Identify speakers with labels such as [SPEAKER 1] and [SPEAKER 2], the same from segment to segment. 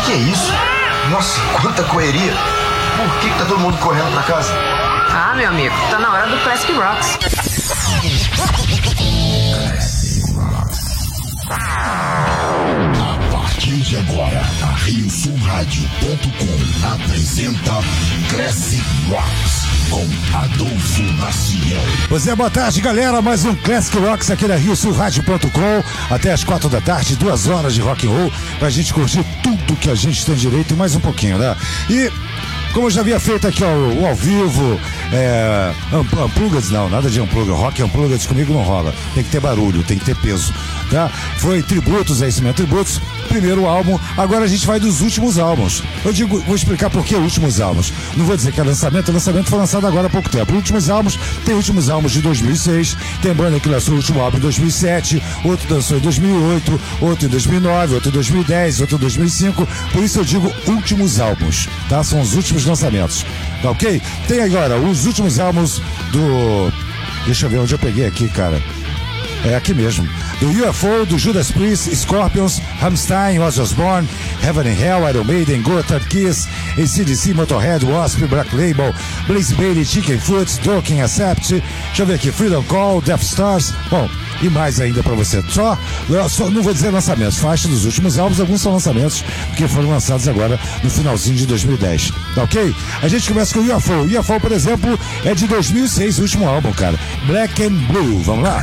[SPEAKER 1] Que é isso? Nossa, quanta correria. Por que tá todo mundo correndo pra casa?
[SPEAKER 2] Ah, meu amigo, tá na hora do Classic Rocks.
[SPEAKER 3] A partir de agora, a RioSulRádio.com apresenta Classic Rocks com Adolfo Maciel.
[SPEAKER 4] Pois é, boa tarde, galera. Mais um Classic Rocks aqui na RioSulRádio.com. Até as 4 da tarde, 2 horas de rock and roll, pra gente curtir tudo que a gente tem direito e mais um pouquinho, né? E como eu já havia feito aqui o ao vivo, Unplugged, não, nada de Unplugged, Rock Unplugged comigo não rola, tem que ter barulho, tem que ter peso, tá? Foi tributos, é isso mesmo, tributos, primeiro álbum, agora a gente vai dos últimos álbuns. Eu digo, vou explicar por que últimos álbuns, não vou dizer que é lançamento, o lançamento foi lançado agora há pouco tempo. Últimos álbuns, tem últimos álbuns de 2006, tem banda que lançou o último álbum em 2007, outro lançou em 2008, outro em 2009, outro em 2010, outro em 2005, por isso eu digo últimos álbuns, tá? São os últimos lançamentos, tá ok? Tem agora os últimos álbuns do... Deixa eu ver onde eu peguei aqui, cara. É aqui mesmo. Do UFO, do Judas Priest, Scorpions, Rammstein, Ozzy Osbourne, Heaven and Hell, Iron Maiden, Gotthard, Kiss, AC/DC, Motorhead, Wasp, Black Label, Blaze Bayley, Chicken Foot, Dokken, Accept, deixa eu ver aqui, Freedom Call, Death Stars, bom, e mais ainda pra você. Só não vou dizer lançamentos, faixa dos últimos álbuns, alguns são lançamentos, porque foram lançados agora no finalzinho de 2010, tá ok? A gente começa com o UFO. O UFO, por exemplo, é de 2006, o último álbum, cara. Black and Blue, vamos lá?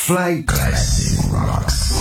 [SPEAKER 3] Fly Classic Rocks.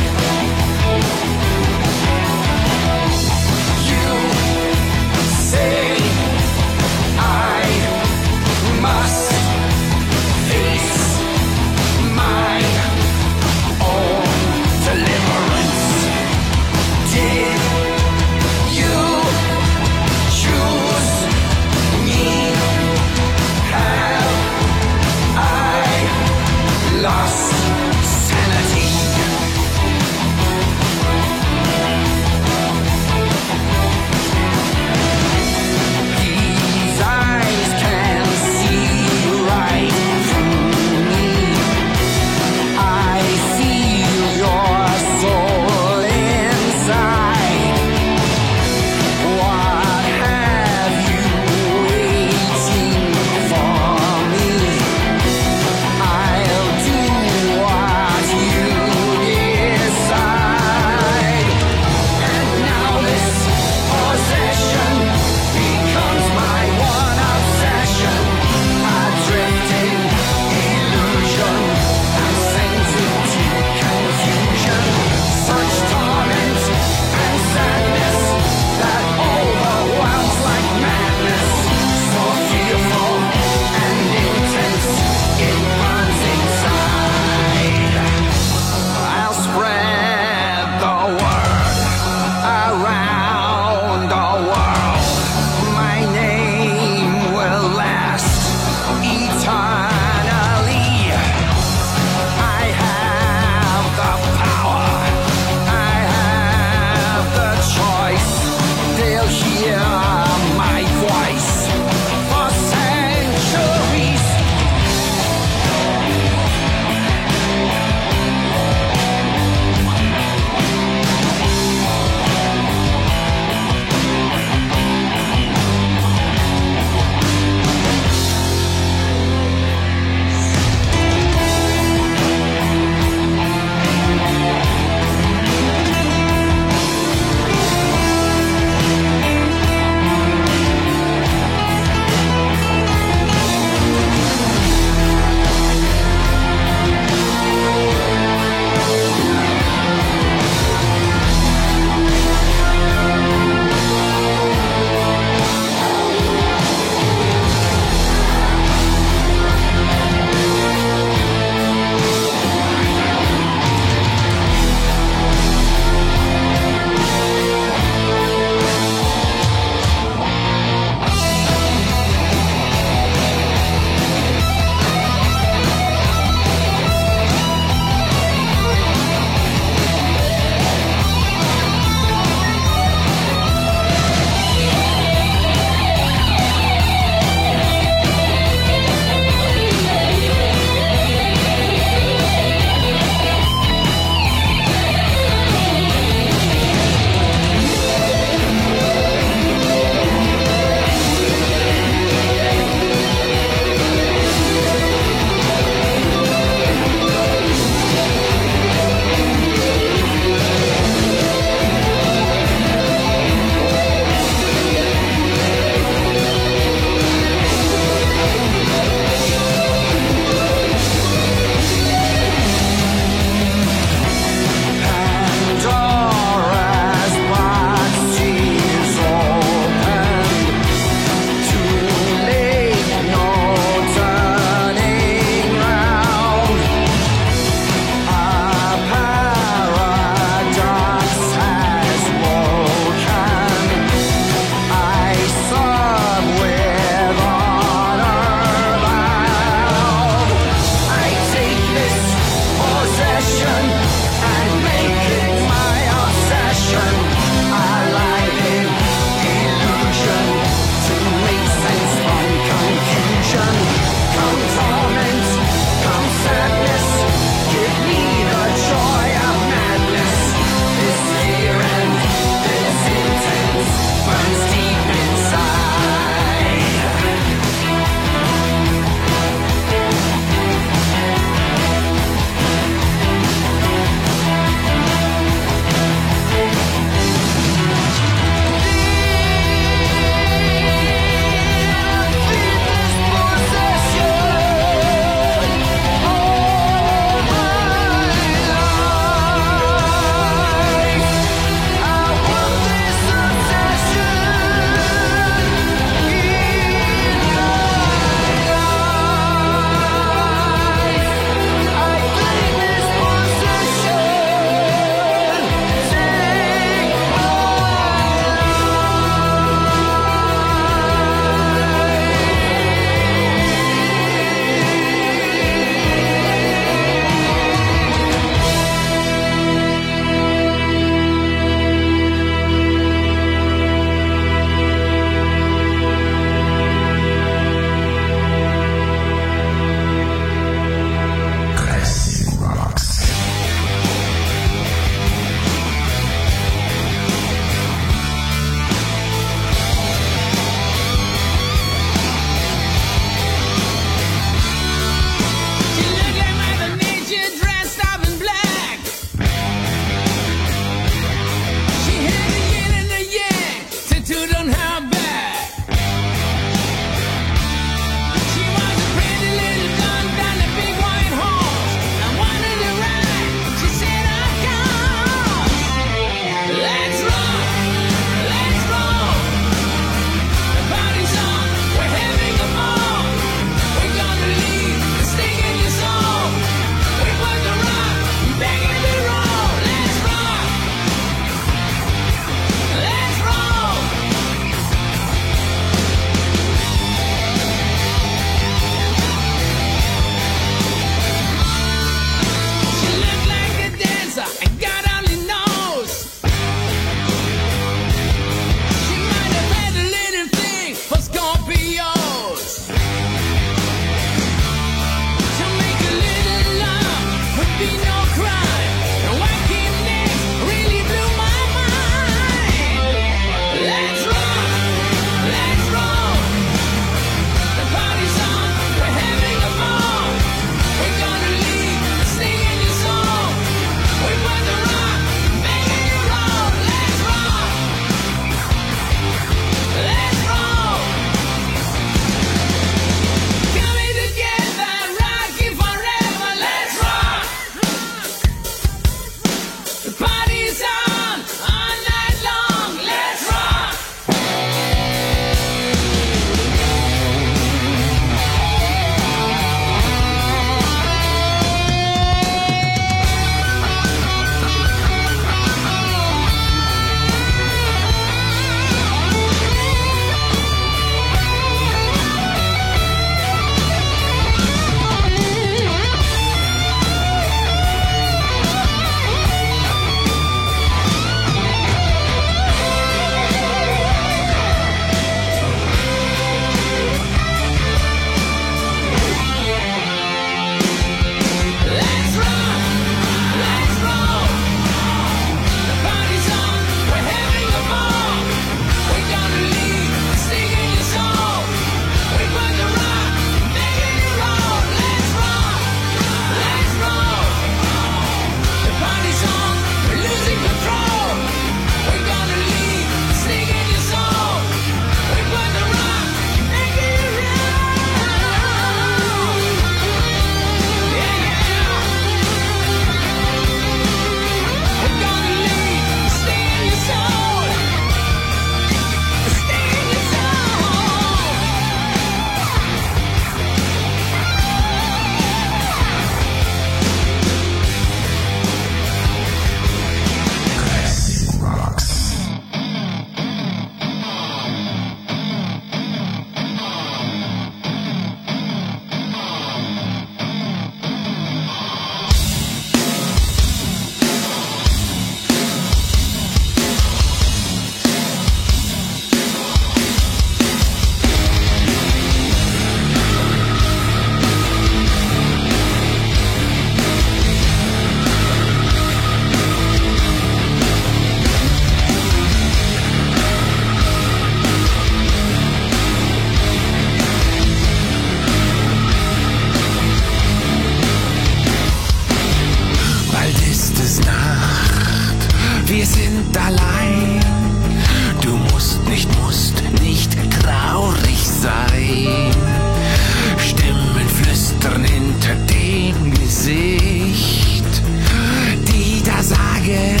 [SPEAKER 5] wir sind allein. Du musst nicht traurig sein. Stimmen flüstern hinter dem Gesicht, die da sagen,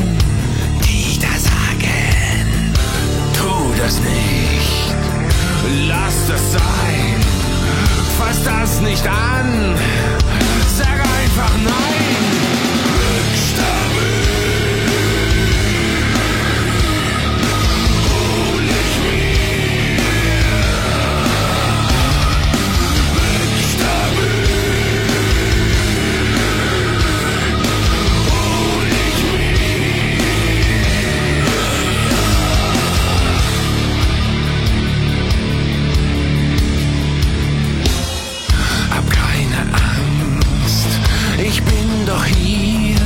[SPEAKER 5] tu das nicht, lass das sein, fass das nicht an, sag einfach nein. Buchstabe. Ich bin doch hier,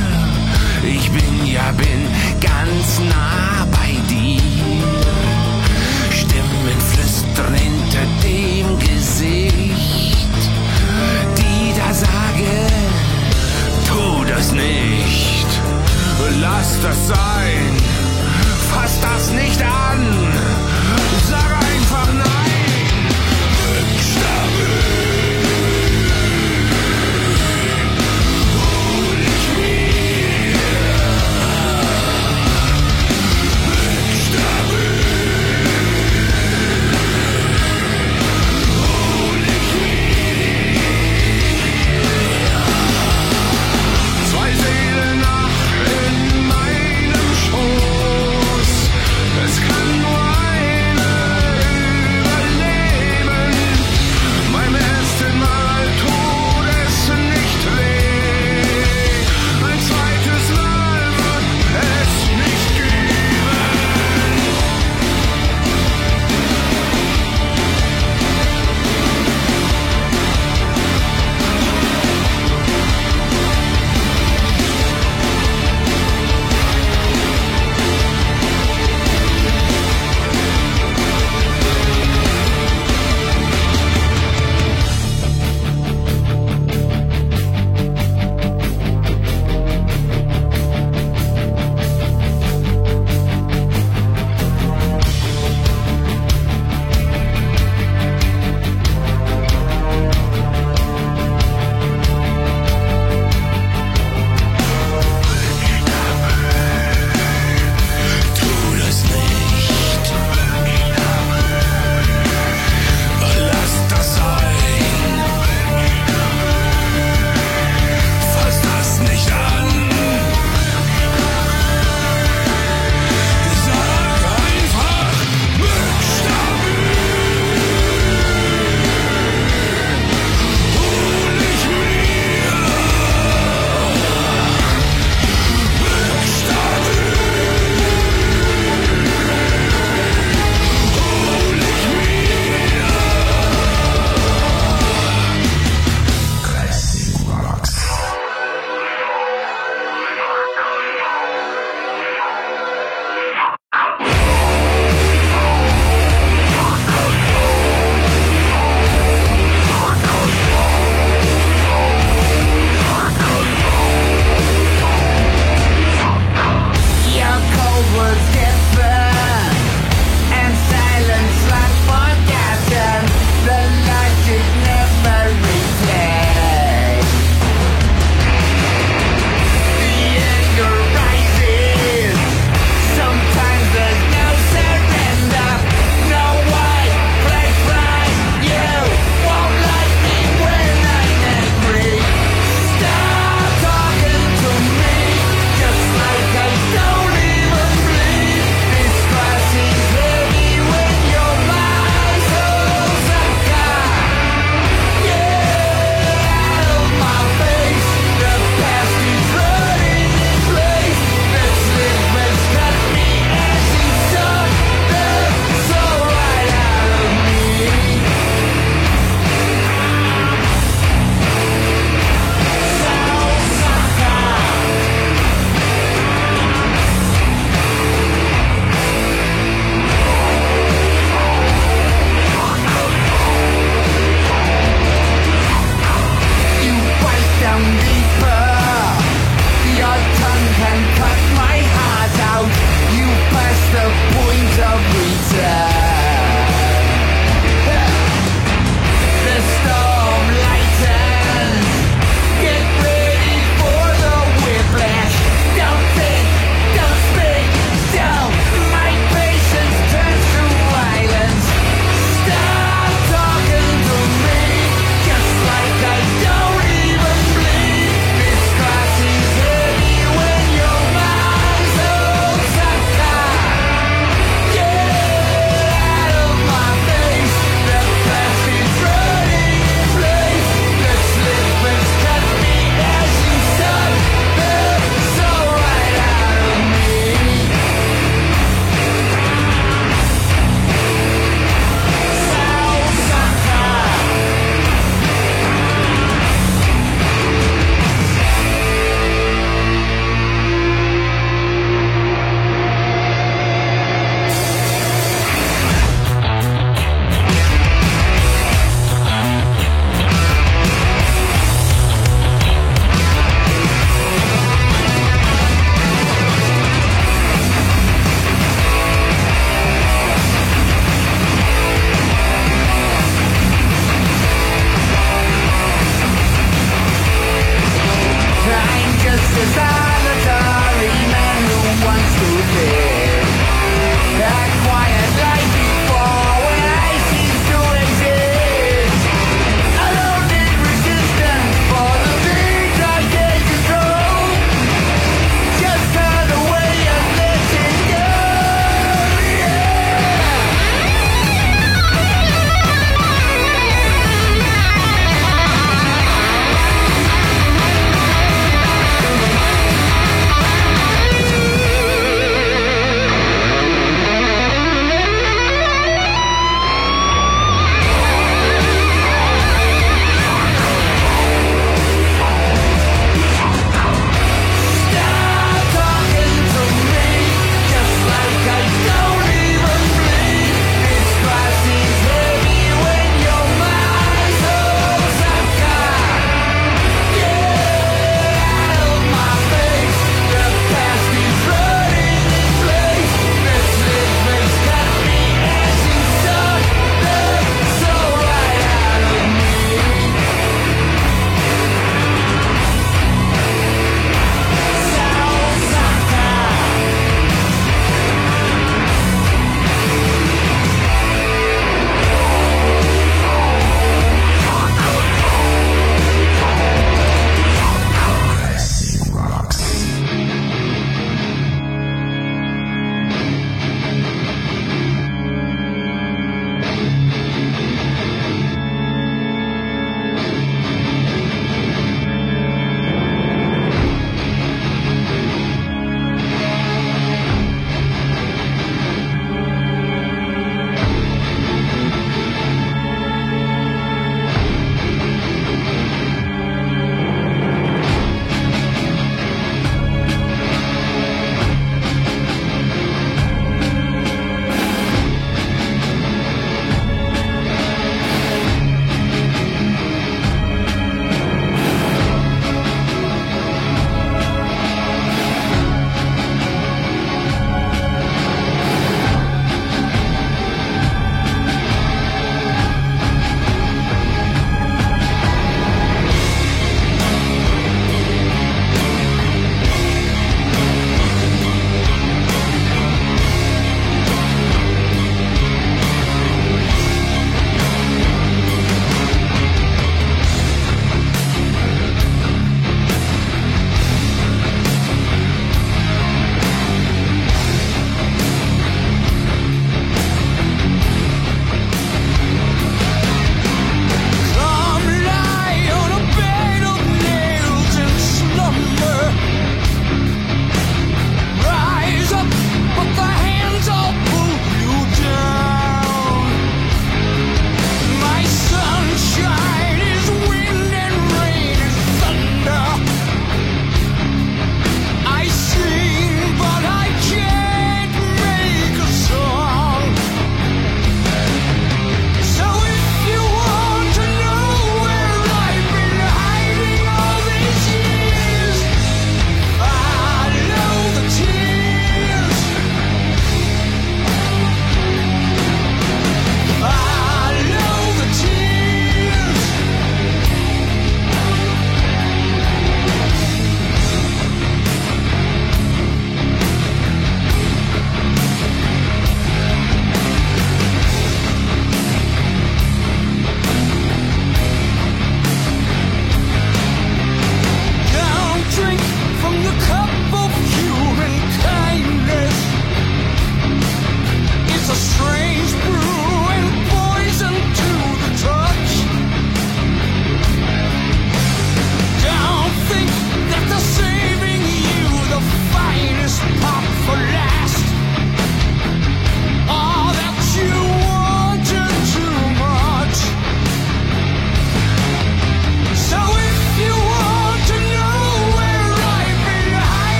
[SPEAKER 5] bin ganz nah bei dir. Stimmen flüstern hinter dem Gesicht, die da sagen, tu das nicht, lass das sein, fass das nicht an, sag einfach nein. Buchstabe. Es kann nur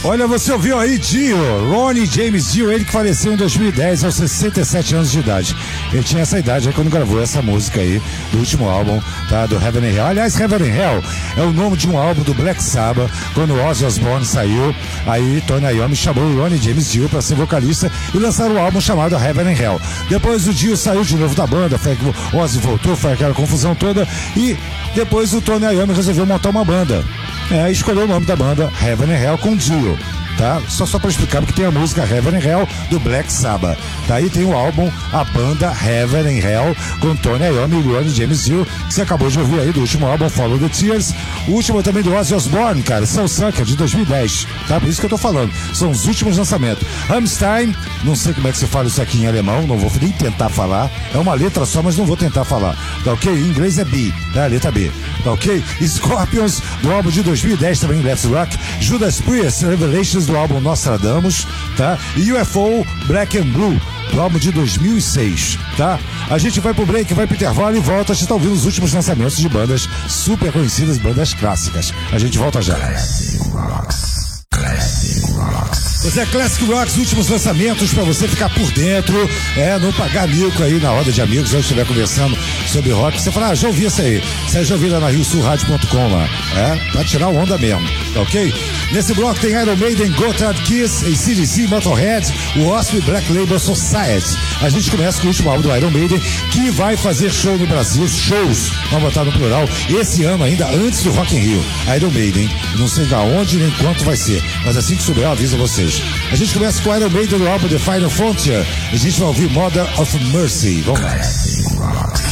[SPEAKER 4] Olha, você ouviu aí Dio, Ronnie James Dio, ele que faleceu em 2010 aos 67 anos de idade. Ele tinha essa idade aí quando gravou essa música aí do último álbum, tá? Do Heaven and Hell. Aliás, Heaven and Hell é o nome de um álbum do Black Sabbath. Quando o Ozzy Osbourne saiu, aí Tony Iommi chamou o Ronnie James Dio para ser vocalista e lançaram um álbum chamado Heaven and Hell. Depois o Dio saiu de novo da banda, foi que o Ozzy voltou, foi aquela confusão toda e depois o Tony Iommi resolveu montar uma banda. Escolheu o nome da banda Heaven and Hell com Dio, tá? Só para explicar, porque tem a música Heaven and Hell do Black Sabbath. Daí tem o álbum, a banda Heaven and Hell com Tony Iommi e Ronnie James Dio, que você acabou de ouvir aí do último álbum Follow the Tears. O último também do Ozzy Osbourne, cara, Soul Sucker de 2010, tá? Por isso que eu tô falando, são os últimos lançamentos. Rammstein, não sei como é que se fala isso aqui em alemão, não vou nem tentar falar, é uma letra só, mas não vou tentar falar, tá ok? Em inglês é B, tá? A letra B, tá ok? Scorpions, do álbum de 2010 também, Let's Rock. Judas Priest, Revelations, do álbum Nostradamus, tá? E UFO, Black and Blue, do álbum de 2006, tá? A gente vai pro break, vai pro intervalo e volta. A gente tá ouvindo os últimos lançamentos de bandas super conhecidas, bandas clássicas. A gente volta já.
[SPEAKER 3] Classic Rocks. Classic Rocks.
[SPEAKER 4] Pois é, Classic Rocks, últimos lançamentos pra você ficar por dentro, não pagar mico aí na roda de amigos, onde estiver conversando sobre rock. Você fala, já ouvi isso aí. Você já ouviu lá na RioSulRádio.com lá. Pra tirar onda mesmo, tá ok? Nesse bloco tem Iron Maiden, Gotthard Kiss, AC/DC, Motorhead, o Wasp Black Label Society. A gente começa com o último álbum do Iron Maiden, que vai fazer show no Brasil, shows, vamos botar no plural, esse ano ainda, antes do Rock in Rio. Iron Maiden, não sei da onde nem quanto vai ser, mas assim que souber eu aviso a vocês. A gente começa com o Iron Maiden do álbum The Final Frontier. A gente vai ouvir Mother of Mercy. Vamos lá.
[SPEAKER 3] Classic Rocks.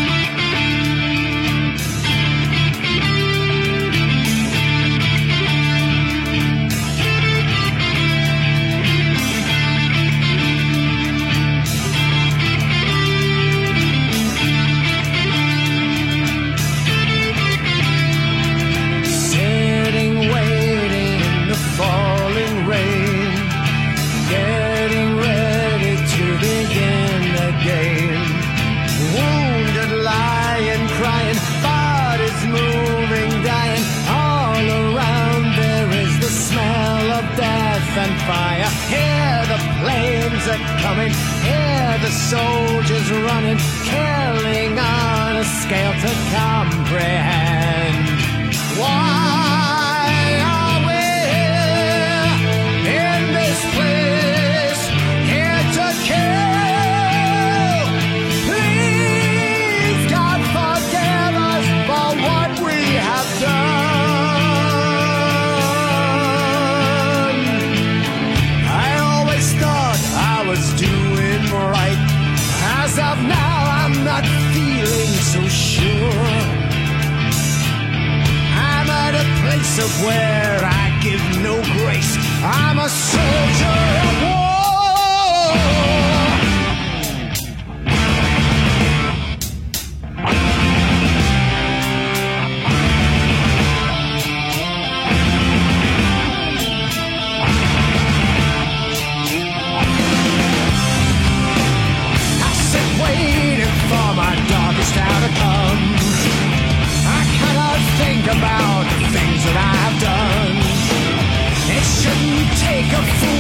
[SPEAKER 5] Coming, hear the soldiers running, killing on a scale to comprehend. Why are we here in this place, here to kill? Please, God, forgive us for what we have done. I always thought I was doing right. As of now, I'm not feeling so sure. I'm at a place of where I give no grace. I'm a soldier of war. For my darkest hour to come, I cannot think about the things that I have done. It shouldn't take a fool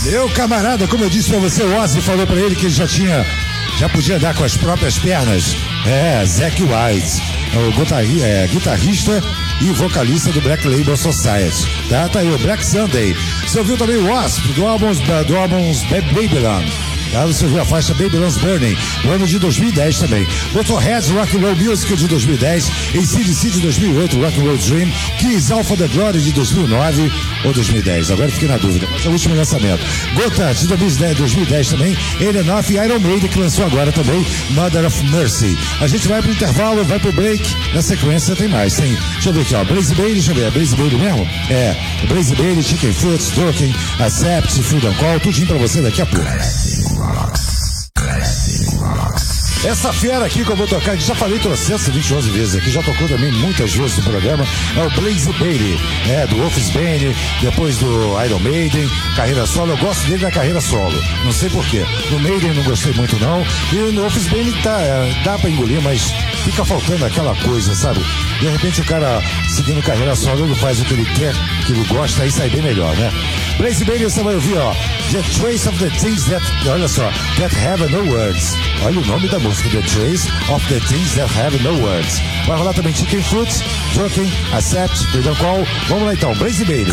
[SPEAKER 4] Eu, camarada, como eu disse pra você, o Ozzy falou pra ele que ele já podia andar com as próprias pernas. Zakk Wylde, o guitarrista e vocalista do Black Label Society. Tá aí o Black Sunday. Você ouviu também o Wasp, do álbum Babylon. Você ouviu a faixa Babylon's Burning, no ano de 2010 também. Motorhead Rock and Roll Music de 2010, AC/DC de 2008, Rock and Roll Dream, Kiss Alpha the Glory de 2009 ou 2010, agora fiquei na dúvida, mas é o último lançamento. Gotha de 2010 também, Alien of Iron Maiden, que lançou agora também, Mother of Mercy. A gente vai pro intervalo, vai pro break, na sequência tem mais, deixa eu ver aqui, ó, Blaze Bayley, deixa eu ver, é Blaze Bayley mesmo? Blaze Bayley, Chicken Foot, Dokken, Accept, Freedom Call, tudinho pra você daqui a pouco. Essa fera aqui que eu vou tocar, que já falei 311 vezes aqui, já tocou também muitas vezes no programa, é o Blaze Bayley, do Wolfsbane, depois do Iron Maiden, carreira solo. Eu gosto dele na carreira solo, não sei porquê. No Maiden não gostei muito não, e no Wolfsbane dá pra engolir, mas fica faltando aquela coisa, sabe? De repente o cara seguindo carreira solo, ele faz o que ele quer, o que ele gosta, aí sai bem melhor, né? Blaze Bayley, você vai ouvir, ó, The Trace of the Things That, olha só, That Have No Words. Olha o nome da música, The Trace of the Things That Have No Words. Vai rolar também Chicken Foot, Dokken, Accept, Freedom Call. Vamos lá então, Blaze Bayley.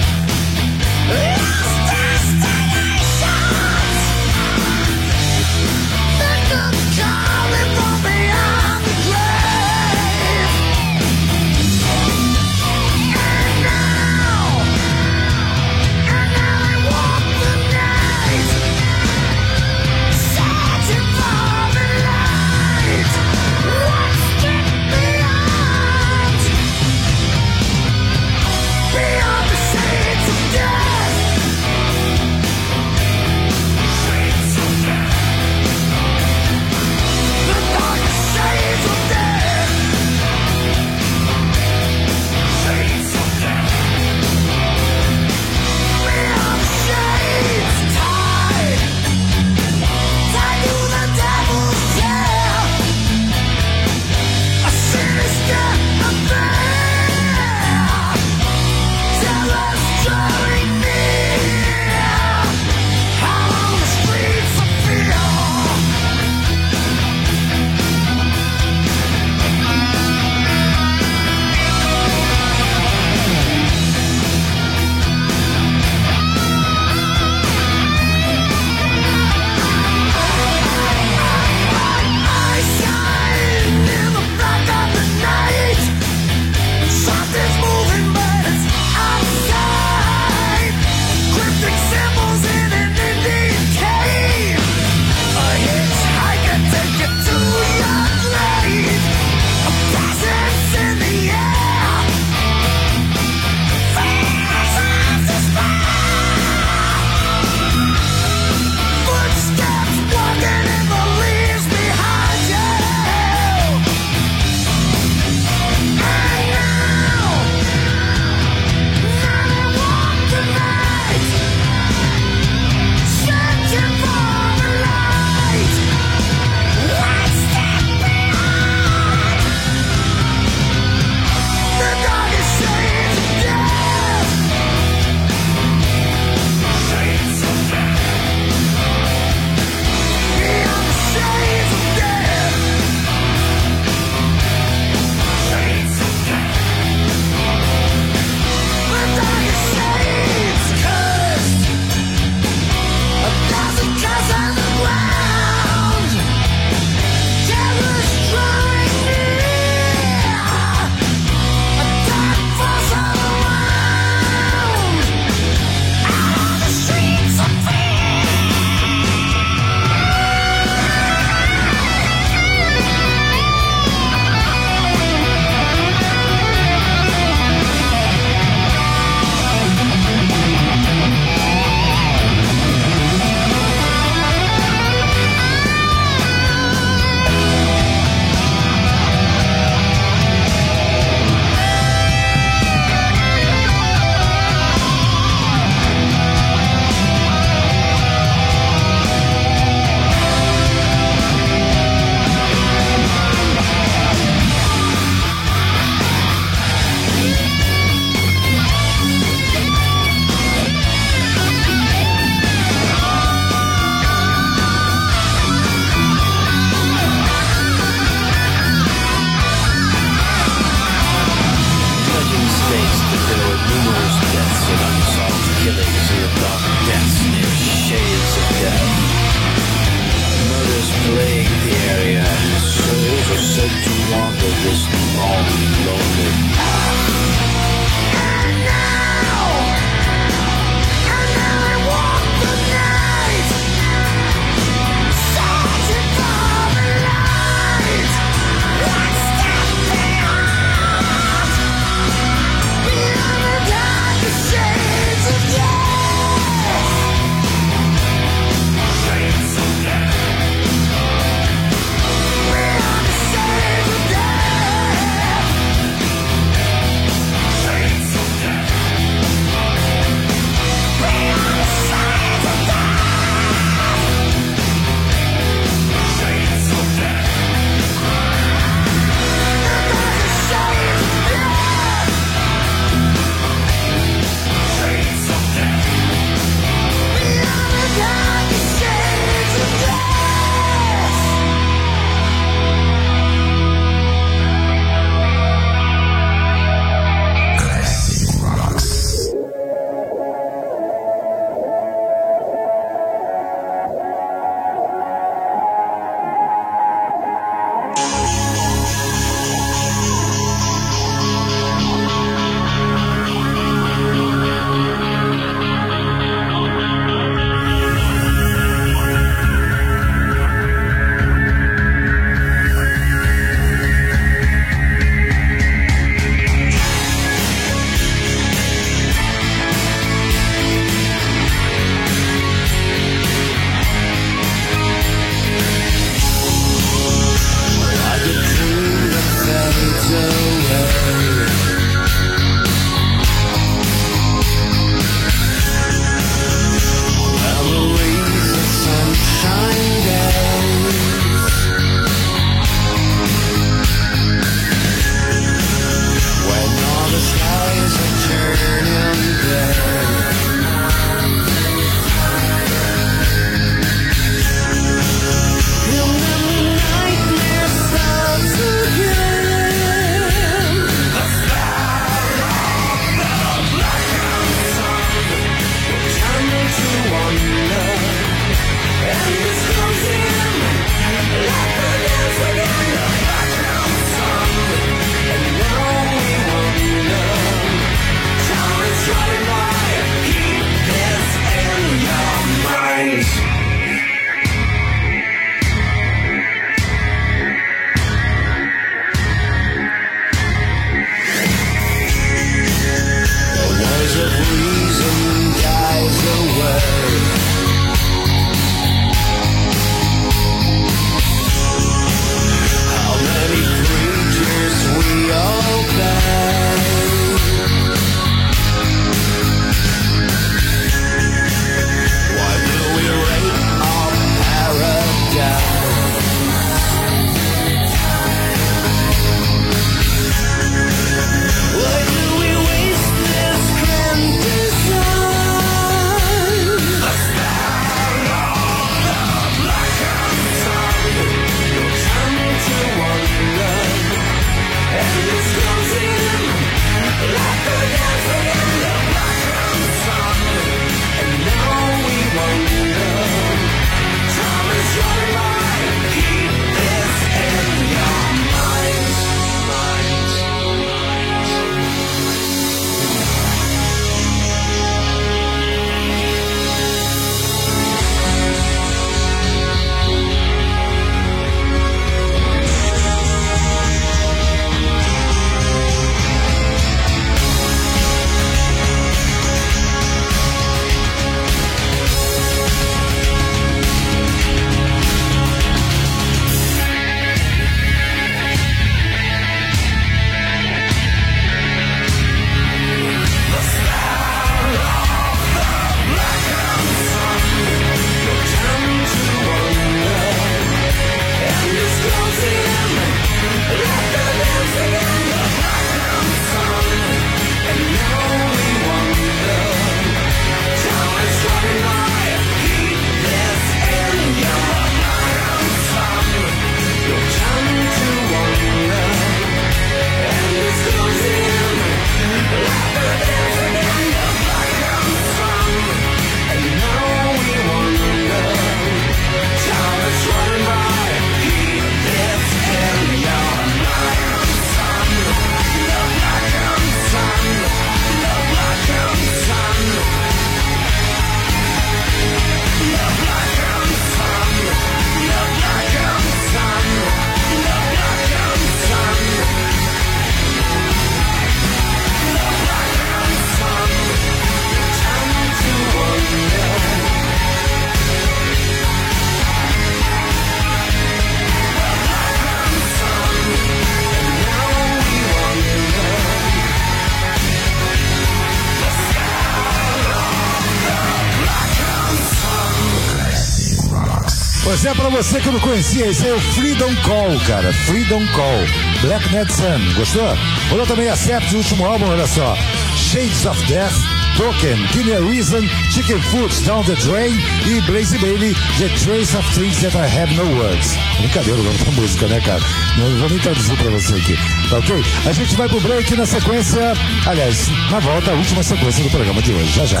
[SPEAKER 4] Pois é, pra você que não conhecia, esse é o Freedom Call, cara. Freedom Call. Black Ned Sun, gostou? Rolou também Accept, o último álbum, olha só. Shades of Death, Token, Give Me a Reason, Chicken Foot, Down the Drain e Blaze Bailey, The Trace of Things That I Have No Words. Brincadeira o nome da música, né, cara? Não vou nem traduzir pra você aqui, tá ok? A gente vai pro break na sequência, aliás, na volta, a última sequência do programa de hoje, já já.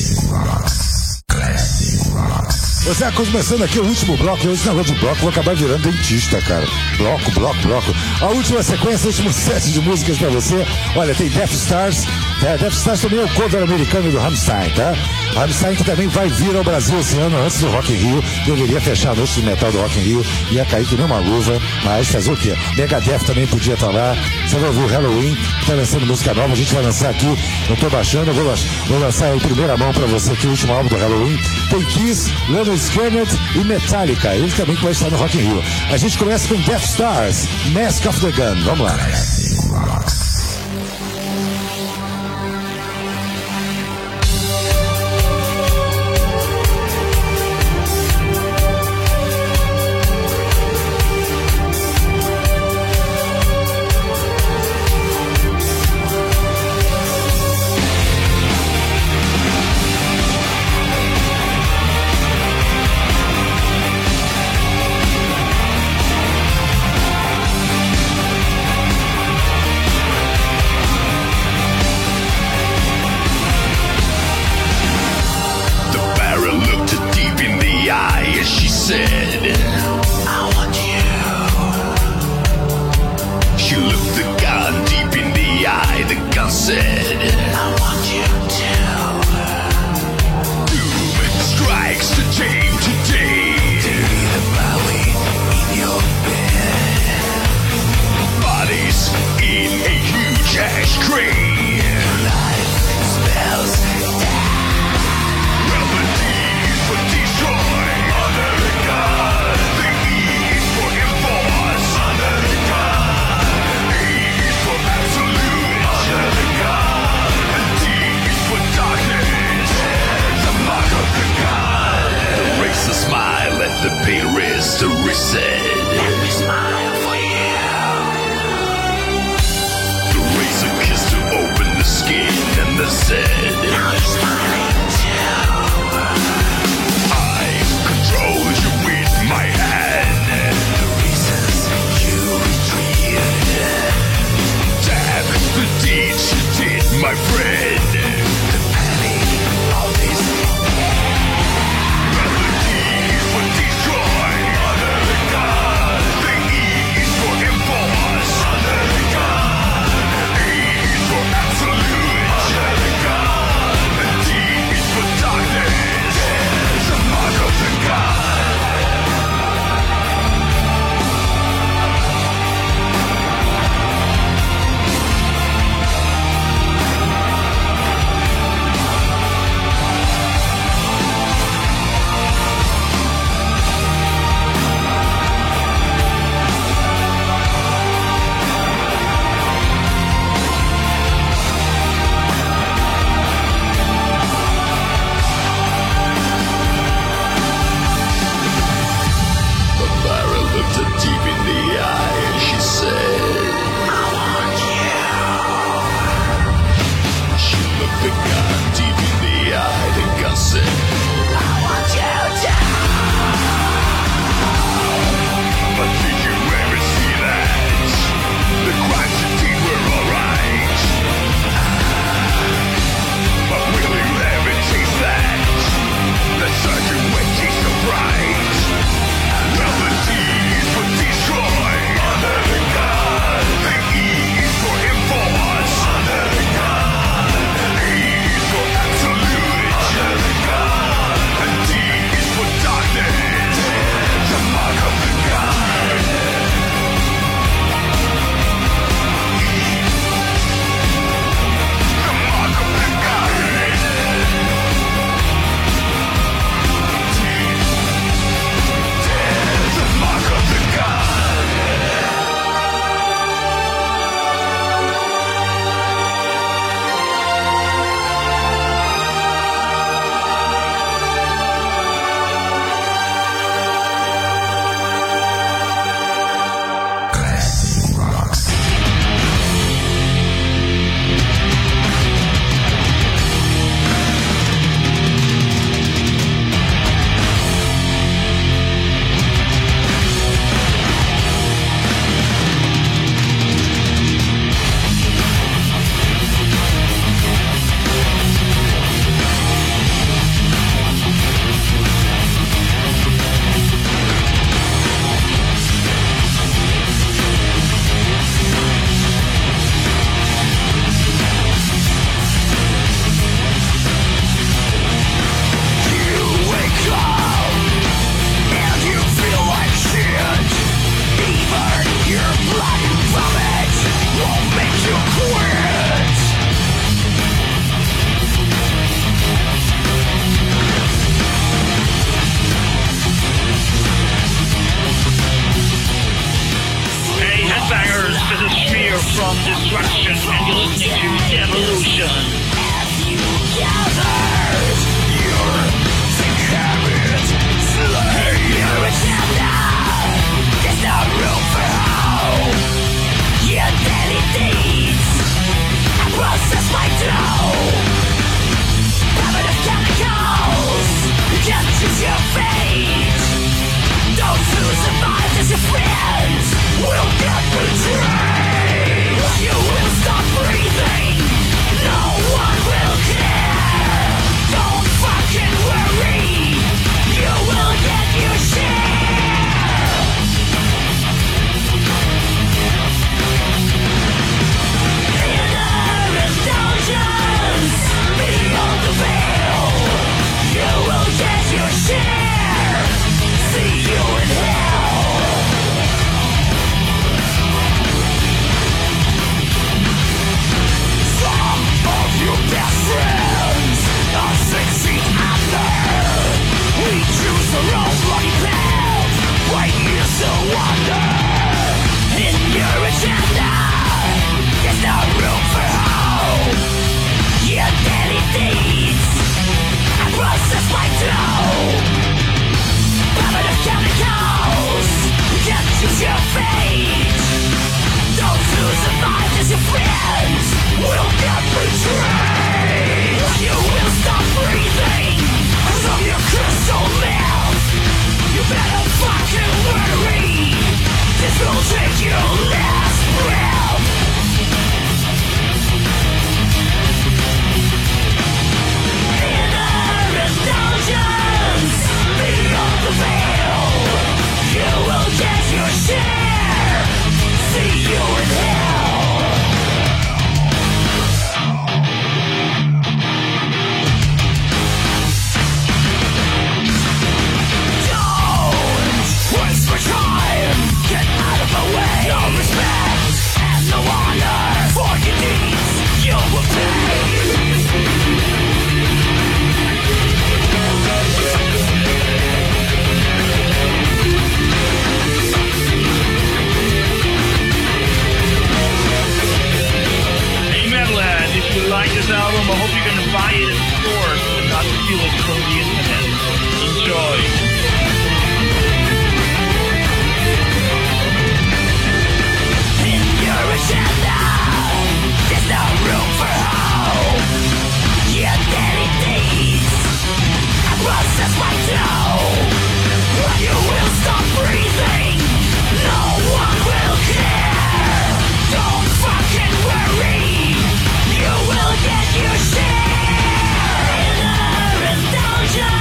[SPEAKER 4] Você é começando aqui o último bloco, esse negócio de bloco, vou acabar virando dentista, cara. Bloco. A última sequência, o último set de músicas pra você. Olha, tem Death Stars. Death Stars também é o cover americano do Rammstein, tá? Rammstein que também vai vir ao Brasil esse ano, antes do Rock in Rio. Deveria fechar a noite de metal do Rock in Rio. Ia cair que nem uma luva, mas fazer o quê? Megadeth também podia estar lá. Você vai ouvir o Halloween, tá lançando música nova. A gente vai lançar aqui, eu tô baixando, eu vou lançar em primeira mão pra você aqui o último álbum do Halloween. Tem Kiss, Leonard Skinner e Metallica. Ele também vai estar no Rock in Rio. A gente começa com Death Stars, Mask of the Gun. Vamos lá.
[SPEAKER 6] The pain is to reset. Let me smile for you. The razor kiss to open.
[SPEAKER 7] from destruction, and you're listening to Devolution.
[SPEAKER 5] Choose your fate. Those who survive as your friends will get betrayed. You will stop breathing. No one will care. Don't fucking worry. You will get your share. Inner indulgence beyond the veil. You will get your share. See you in hell. Some of your best friends are 6 feet under. We choose the wrong bloody path. Why you so wonder? In your agenda, there's no room for hope. Your daily deeds process like dough. Primitive chemicals can't choose your fate. Those who survive as your friends will get betrayed. You will stop breathing from your crystal mouth. You better fucking worry. This will take your last breath. Indulgence beyond the veil. You will get your share. See you in hell. Don't waste my time. Get out of my way. No respect and no honor for your needs. You will pay.
[SPEAKER 7] If you like this album, I hope you're going to buy it at stores and not steal it from the internet. Enjoy.
[SPEAKER 5] In your agenda, there's no room for hope. Your daily deeds process like dough. You will stop breathing. No one will care. Don't fucking worry. You will get your share. Inner indulgence.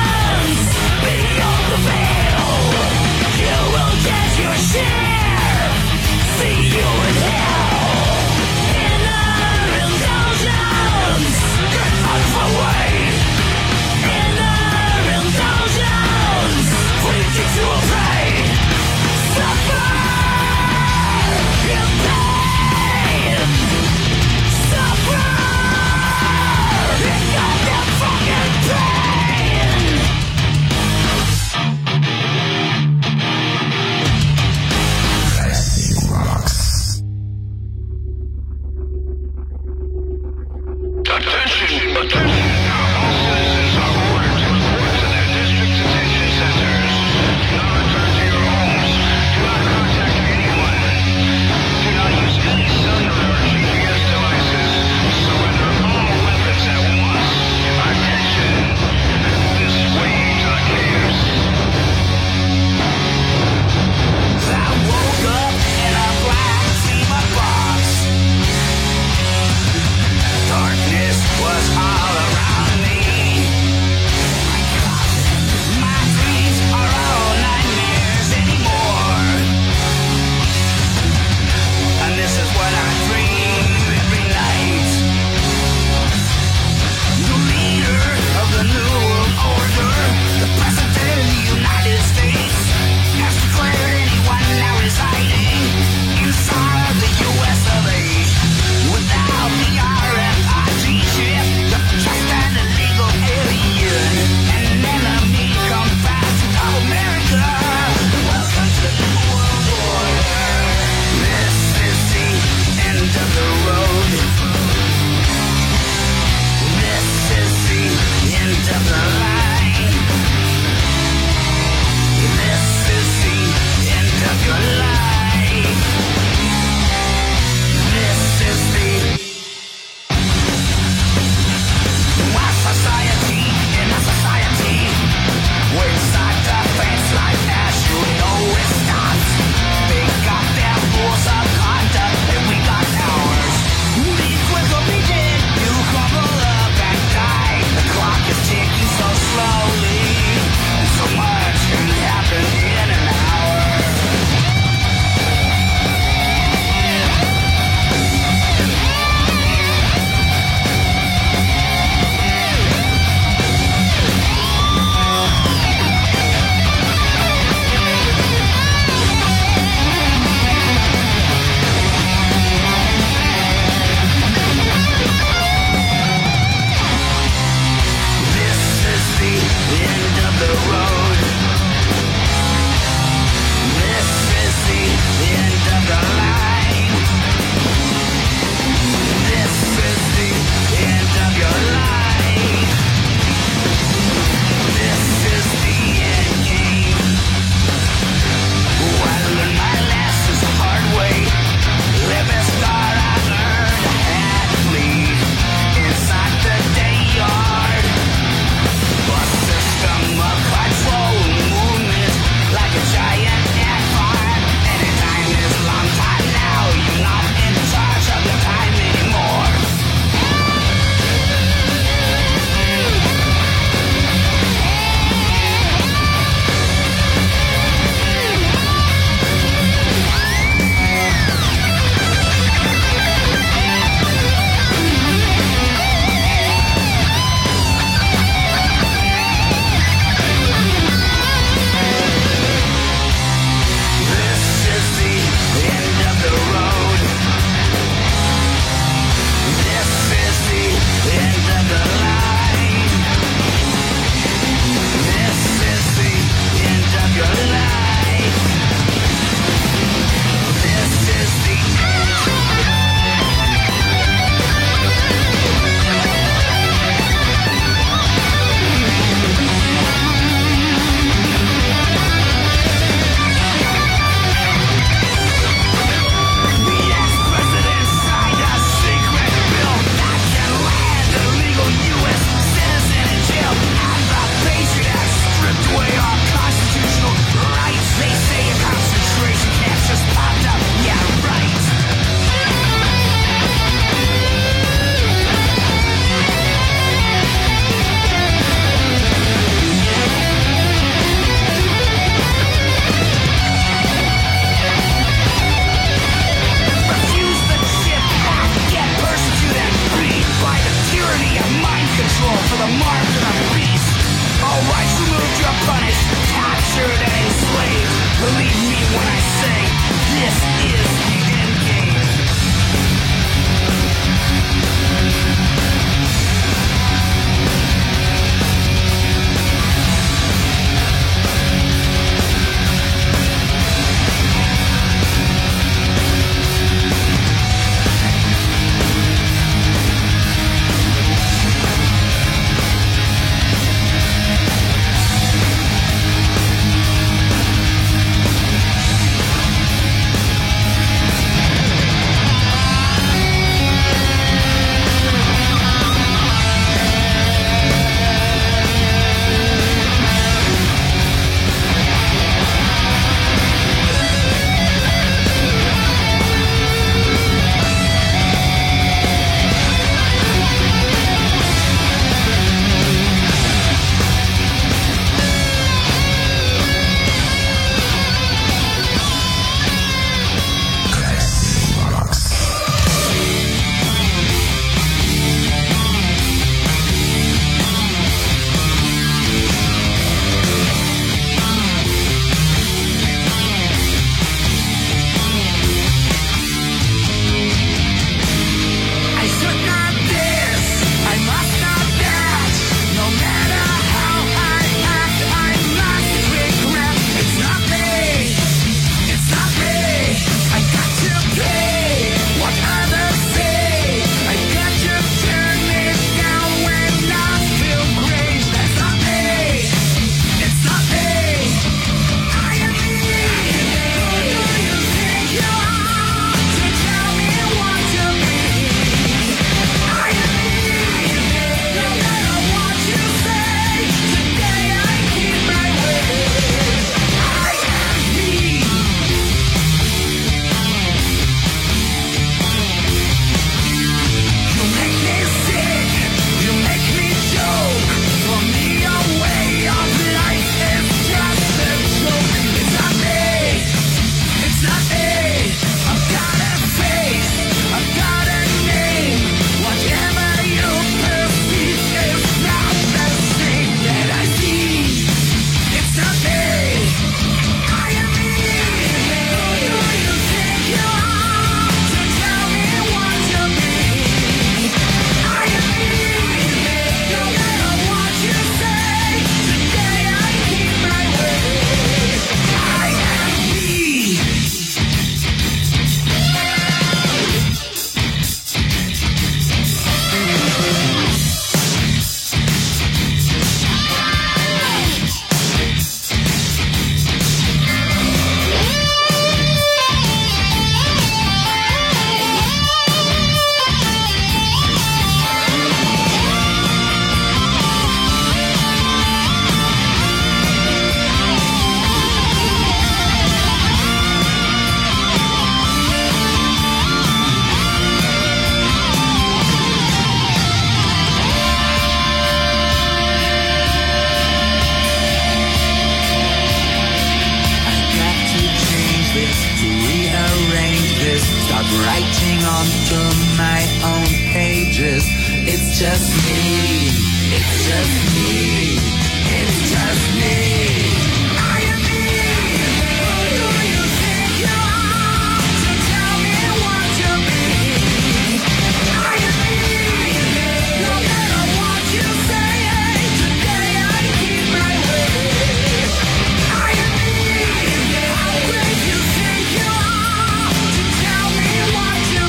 [SPEAKER 5] just me. It's just me. It's just me. I am me. Who do you think you are? So tell me what you be. I am me. No matter what you say, today I keep my way. I am me. How great you think you are? So tell me what you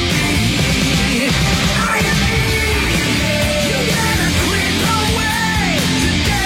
[SPEAKER 5] be. I am me. You better quit the way. Today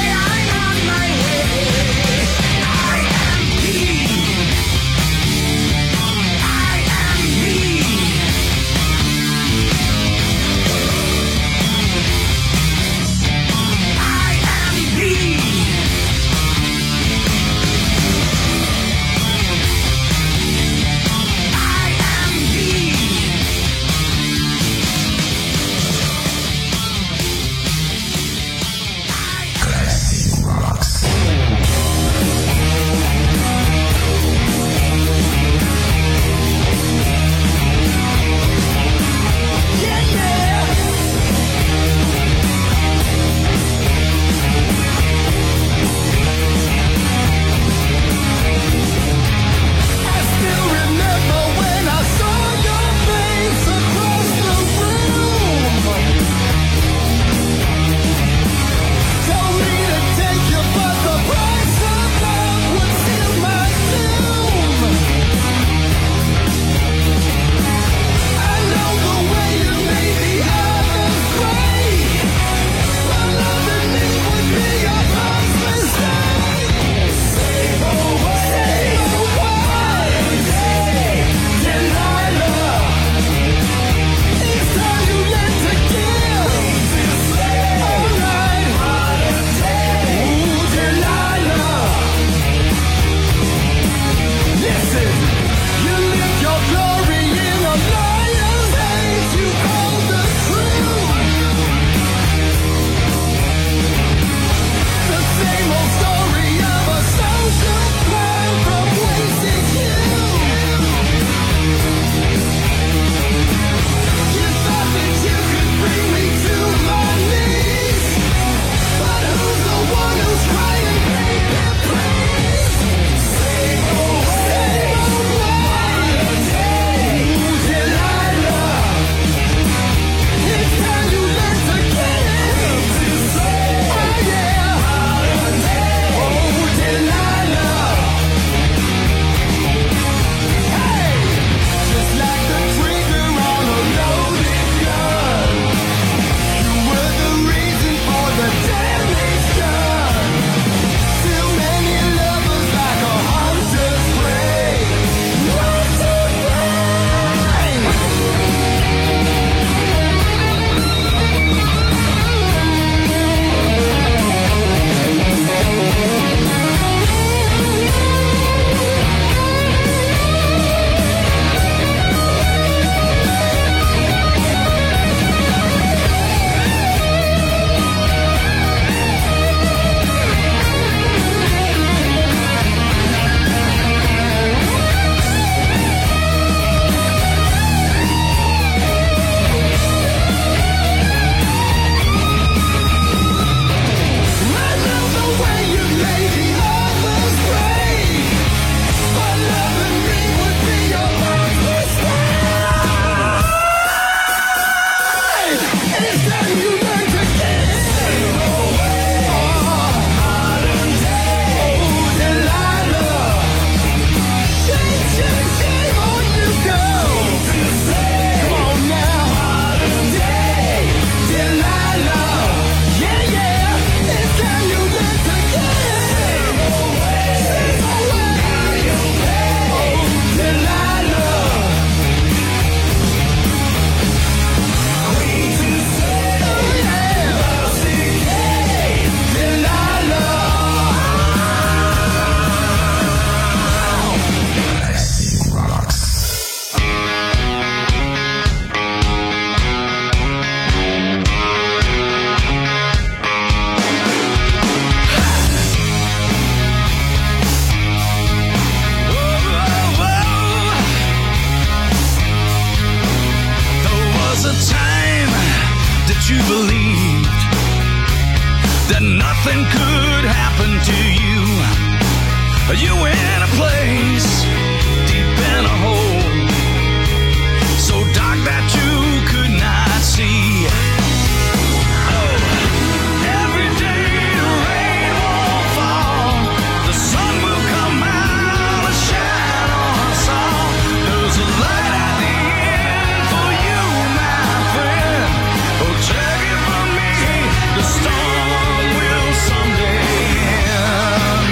[SPEAKER 5] you believed that nothing could happen to you. You were in a place deep in a hole, so dark that you could not see. Oh, every day the rain won't fall, the sun will come out and shine on us all. There's a light at the end for you, my friend. Oh, take it from me, the storm will someday end.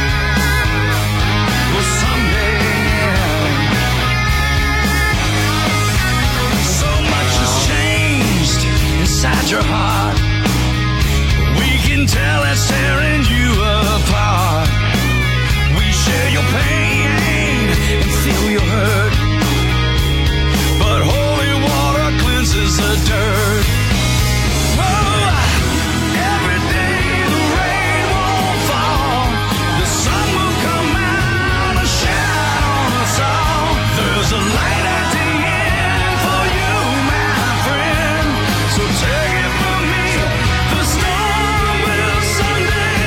[SPEAKER 5] Will someday end. So much has changed inside your heart. We can tell it's tearing you apart. We share your pain and feel your hurt, but holy water cleanses the dirt. Oh, every day the rain won't fall, the sun will come out and shine on us all. There's a light at the end for you, my friend. So take it from me, the storm will someday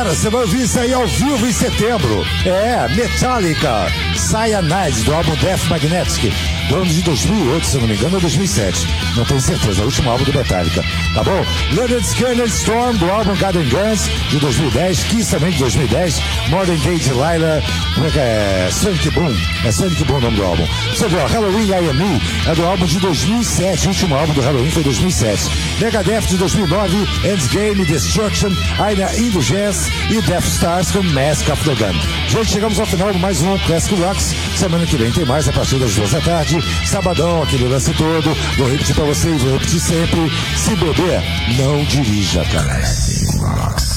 [SPEAKER 4] Cara, você vai ouvir isso aí ao vivo em setembro. Metallica, Cyanide, do álbum Death Magnetic, do ano de 2008, se eu não me engano, ou 2007. Não tenho certeza, é o último álbum do Metallica. Tá bom? Leonard Skinner Storm, do álbum Garden Guns, de 2010. Kiss também, de 2010. Modern Day Delilah, como é que é? Sonic Boom. É Sonic Boom o nome do álbum. Você viu, Halloween I Am Me é do álbum de 2007. O último álbum do Halloween foi 2007. Megadeth, de 2009. Endgame, Destruction, Aina Indulgence e Death Stars com Mask of the Gun. Gente, chegamos ao final de mais um Classic Rocks. Semana que vem tem mais a partir das 2 da tarde. Sabadão, aquele lance todo. Vou repetir pra vocês, vou repetir sempre. Se beber, não dirija, cara.
[SPEAKER 3] Classic Rocks.